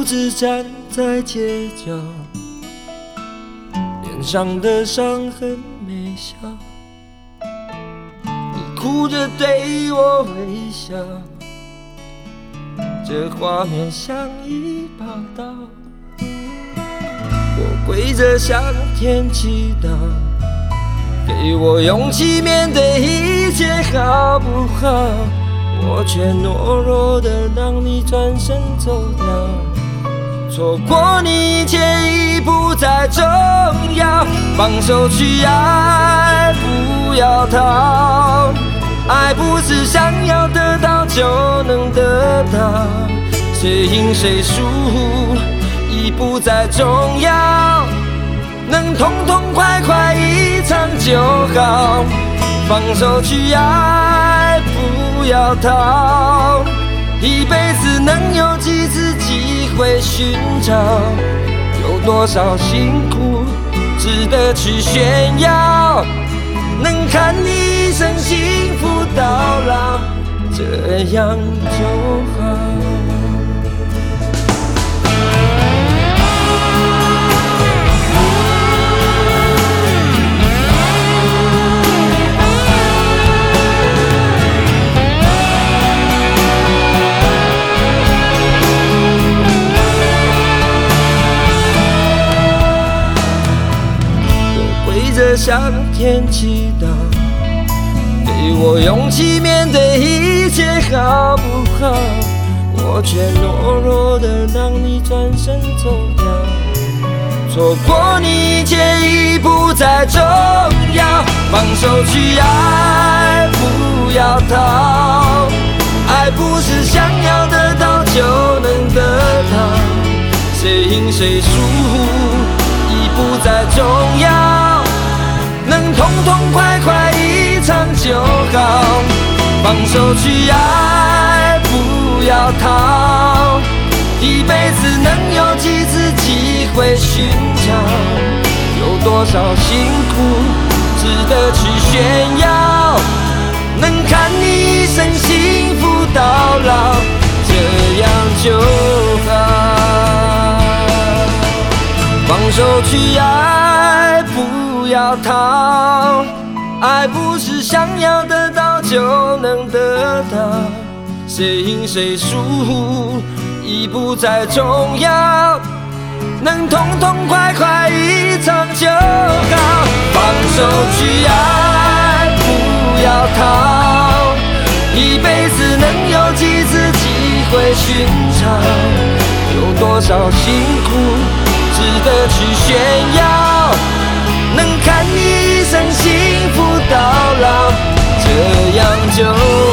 独自站在街角，脸上的伤痕没消，你哭着对我微笑，这画面像一报道。我跪着向天祈祷，给我勇气面对一切好不好？我却懦弱的让你转身走掉，错过你一切已不再重要，放手去爱，不要逃。爱不是想要得到就能得到，谁赢谁输已不再重要，能痛痛快快一场就好。放手去爱，不要逃，一辈子能有几次机会寻找？有多少辛苦值得去炫耀？能看你一生幸福到老，这样就好。向天祈祷，给我勇气面对一切好不好？我却懦弱的让你转身走掉，错过你一切已不再重要。放手去爱，不要逃，爱不是想要得到就能得到，谁赢谁输已不再重要，能痛痛快快一场就好。放手去爱，不要逃，一辈子能有几次机会寻找？有多少辛苦值得去炫耀？能看你一生幸福到老，这样就好。放手去爱，不要逃，爱不是想要得到就能得到，谁赢谁输已不再重要，能痛痛快快一场就好。放手去爱，不要逃，一辈子能有几次机会寻找？有多少辛苦值得去炫耀？能看你一生幸福到老，这样就